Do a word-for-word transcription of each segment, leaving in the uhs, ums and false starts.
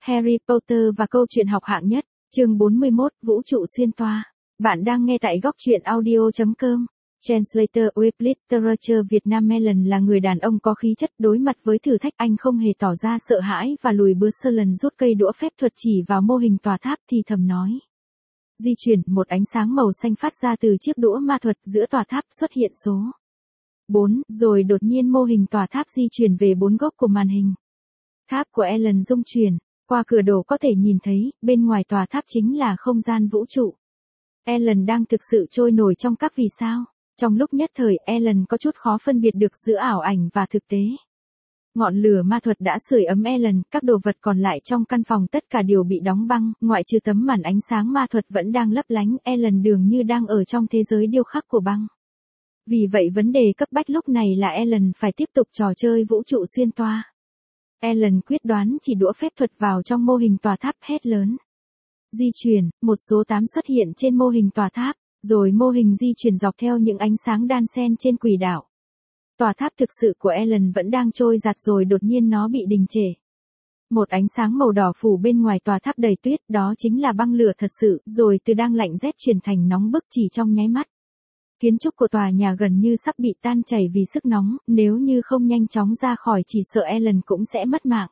Harry Potter và câu chuyện học hạng nhất, chương bốn mươi mốt, Vũ trụ xuyên toa. Bạn đang nghe tại góc truyện audio chấm com. Translator with Literature Việt Nam. Alan là người đàn ông có khí chất, đối mặt với thử thách anh không hề tỏ ra sợ hãi và lùi bước. Sơ rút cây đũa phép thuật chỉ vào mô hình tòa tháp thì thầm nói. Di chuyển, một ánh sáng màu xanh phát ra từ chiếc đũa ma thuật, giữa tòa tháp xuất hiện số bốn, rồi đột nhiên mô hình tòa tháp di chuyển về bốn góc của màn hình. Tháp của Alan rung chuyển, qua cửa đổ có thể nhìn thấy, bên ngoài tòa tháp chính là không gian vũ trụ. Alan đang thực sự trôi nổi trong các vì sao. Trong lúc nhất thời, Alan có chút khó phân biệt được giữa ảo ảnh và thực tế. Ngọn lửa ma thuật đã sưởi ấm Alan, các đồ vật còn lại trong căn phòng tất cả đều bị đóng băng, ngoại trừ tấm màn ánh sáng ma thuật vẫn đang lấp lánh. Alan dường như đang ở trong thế giới điêu khắc của băng. Vì vậy vấn đề cấp bách lúc này là Alan phải tiếp tục trò chơi vũ trụ xuyên toa. Alan quyết đoán chỉ đũa phép thuật vào trong mô hình tòa tháp, hét lớn. Di chuyển, một số tám xuất hiện trên mô hình tòa tháp, rồi mô hình di chuyển dọc theo những ánh sáng đan xen trên quỹ đạo. Tòa tháp thực sự của Alan vẫn đang trôi giạt rồi đột nhiên nó bị đình trệ. Một ánh sáng màu đỏ phủ bên ngoài tòa tháp đầy tuyết, đó chính là băng lửa thật sự, rồi từ đang lạnh rét chuyển thành nóng bức chỉ trong nháy mắt. Kiến trúc của tòa nhà gần như sắp bị tan chảy vì sức nóng, nếu như không nhanh chóng ra khỏi chỉ sợ Alan cũng sẽ mất mạng.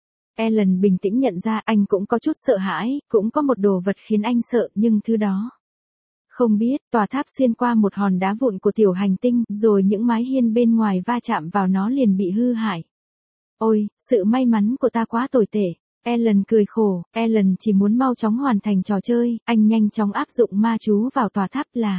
Alan bình tĩnh nhận ra anh cũng có chút sợ hãi, cũng có một đồ vật khiến anh sợ, nhưng thứ đó. Không biết, tòa tháp xuyên qua một hòn đá vụn của tiểu hành tinh, rồi những mái hiên bên ngoài va chạm vào nó liền bị hư hại. Ôi, sự may mắn của ta quá tồi tệ. Alan cười khổ, Alan chỉ muốn mau chóng hoàn thành trò chơi, anh nhanh chóng áp dụng ma chú vào tòa tháp là.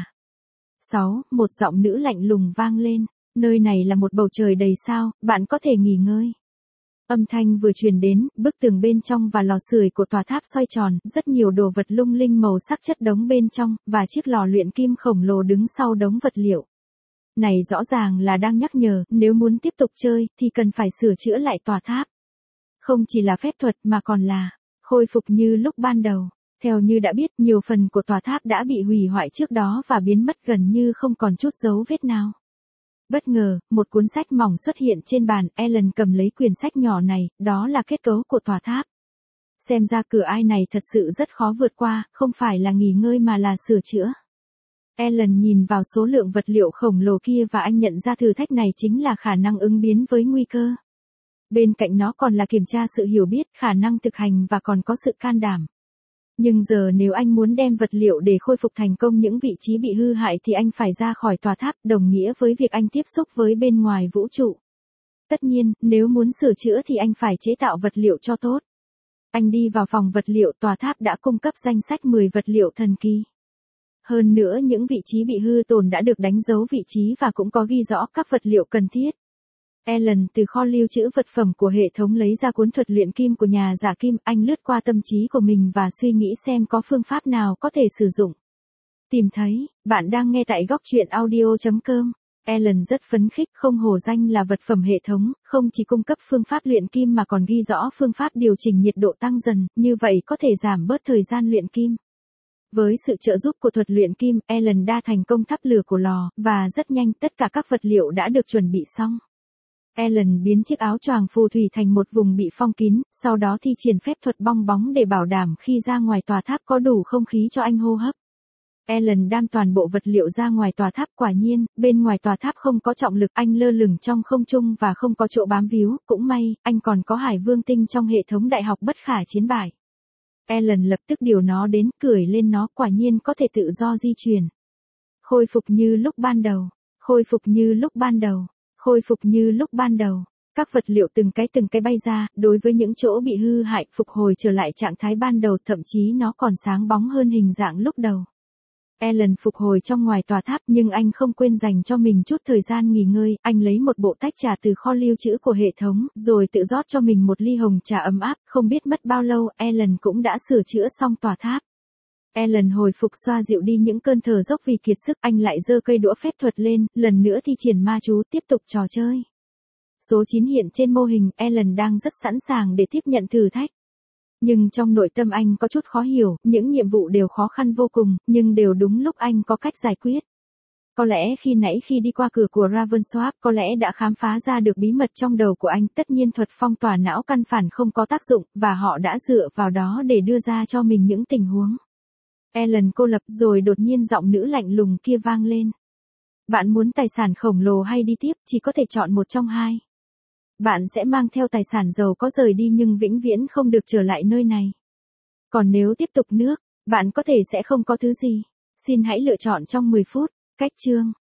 sáu. Một giọng nữ lạnh lùng vang lên, nơi này là một bầu trời đầy sao, bạn có thể nghỉ ngơi. Âm thanh vừa truyền đến, bức tường bên trong và lò sưởi của tòa tháp xoay tròn, rất nhiều đồ vật lung linh màu sắc chất đống bên trong, và chiếc lò luyện kim khổng lồ đứng sau đống vật liệu. Này rõ ràng là đang nhắc nhở, nếu muốn tiếp tục chơi, thì cần phải sửa chữa lại tòa tháp. Không chỉ là phép thuật mà còn là khôi phục như lúc ban đầu. Theo như đã biết, nhiều phần của tòa tháp đã bị hủy hoại trước đó và biến mất gần như không còn chút dấu vết nào. Bất ngờ, một cuốn sách mỏng xuất hiện trên bàn, Alan cầm lấy quyển sách nhỏ này, đó là kết cấu của tòa tháp. Xem ra cửa ải này thật sự rất khó vượt qua, không phải là nghỉ ngơi mà là sửa chữa. Alan nhìn vào số lượng vật liệu khổng lồ kia và anh nhận ra thử thách này chính là khả năng ứng biến với nguy cơ. Bên cạnh nó còn là kiểm tra sự hiểu biết, khả năng thực hành và còn có sự can đảm. Nhưng giờ nếu anh muốn đem vật liệu để khôi phục thành công những vị trí bị hư hại thì anh phải ra khỏi tòa tháp, đồng nghĩa với việc anh tiếp xúc với bên ngoài vũ trụ. Tất nhiên, nếu muốn sửa chữa thì anh phải chế tạo vật liệu cho tốt. Anh đi vào phòng vật liệu, tòa tháp đã cung cấp danh sách mười vật liệu thần kỳ. Hơn nữa những vị trí bị hư tổn đã được đánh dấu vị trí và cũng có ghi rõ các vật liệu cần thiết. Alan từ kho lưu trữ vật phẩm của hệ thống lấy ra cuốn thuật luyện kim của nhà giả kim, anh lướt qua tâm trí của mình và suy nghĩ xem có phương pháp nào có thể sử dụng. Tìm thấy, bạn đang nghe tại góc truyện audio chấm com. Alan rất phấn khích, không hổ danh là vật phẩm hệ thống, không chỉ cung cấp phương pháp luyện kim mà còn ghi rõ phương pháp điều chỉnh nhiệt độ tăng dần, như vậy có thể giảm bớt thời gian luyện kim. Với sự trợ giúp của thuật luyện kim, Alan đã thành công thắp lửa của lò, và rất nhanh tất cả các vật liệu đã được chuẩn bị xong. Alan biến chiếc áo choàng phù thủy thành một vùng bị phong kín, sau đó thi triển phép thuật bong bóng để bảo đảm khi ra ngoài tòa tháp có đủ không khí cho anh hô hấp. Alan đam toàn bộ vật liệu ra ngoài tòa tháp, quả nhiên, bên ngoài tòa tháp không có trọng lực, anh lơ lửng trong không trung và không có chỗ bám víu, cũng may, anh còn có hải vương tinh trong hệ thống đại học bất khả chiến bại. Alan lập tức điều nó đến, cười lên nó, quả nhiên có thể tự do di chuyển. Khôi phục như lúc ban đầu, khôi phục như lúc ban đầu. Khôi phục như lúc ban đầu, các vật liệu từng cái từng cái bay ra, đối với những chỗ bị hư hại, phục hồi trở lại trạng thái ban đầu, thậm chí nó còn sáng bóng hơn hình dạng lúc đầu. Alan phục hồi trong ngoài tòa tháp nhưng anh không quên dành cho mình chút thời gian nghỉ ngơi, anh lấy một bộ tách trà từ kho lưu trữ của hệ thống, rồi tự rót cho mình một ly hồng trà ấm áp, không biết mất bao lâu, Alan cũng đã sửa chữa xong tòa tháp. Alan hồi phục xoa dịu đi những cơn thở dốc vì kiệt sức, anh lại giơ cây đũa phép thuật lên, lần nữa thi triển ma chú, tiếp tục trò chơi. Số chín hiện trên mô hình, Alan đang rất sẵn sàng để tiếp nhận thử thách. Nhưng trong nội tâm anh có chút khó hiểu, những nhiệm vụ đều khó khăn vô cùng, nhưng đều đúng lúc anh có cách giải quyết. Có lẽ khi nãy khi đi qua cửa của Ravenswap có lẽ đã khám phá ra được bí mật trong đầu của anh. Tất nhiên thuật phong tỏa não căn bản không có tác dụng, và họ đã dựa vào đó để đưa ra cho mình những tình huống. Ellen cô lập, rồi đột nhiên giọng nữ lạnh lùng kia vang lên. Bạn muốn tài sản khổng lồ hay đi tiếp, chỉ có thể chọn một trong hai. Bạn sẽ mang theo tài sản giàu có rời đi nhưng vĩnh viễn không được trở lại nơi này. Còn nếu tiếp tục nước, bạn có thể sẽ không có thứ gì. Xin hãy lựa chọn trong mười phút. Cách chương